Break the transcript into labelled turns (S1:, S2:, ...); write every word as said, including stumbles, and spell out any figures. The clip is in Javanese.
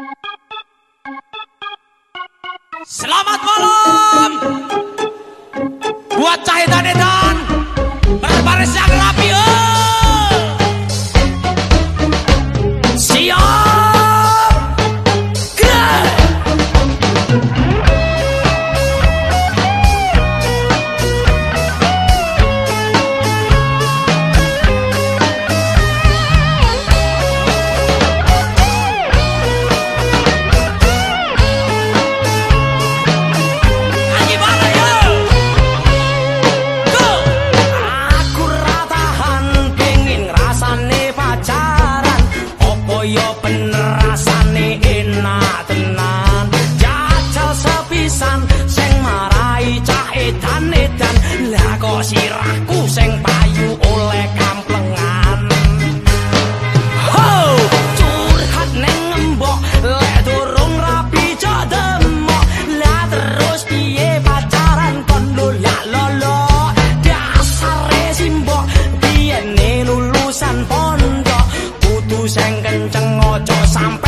S1: Selamat malam buat Cahitan-edan berbaris yang rapi. Oh. Siap, gerak. Yo bener rasane enak tenan, jajal sepisan sing marai cah edan-edan. Lah kok sirahku sing payu oleh kamplengan. Ho, curhat neng ngembok lek durung rapi cok demok. Lah terus piye pacaran kon lolak lolo, dasare simbok biyene lulusan pondok kudu sing kenceng ojo sampai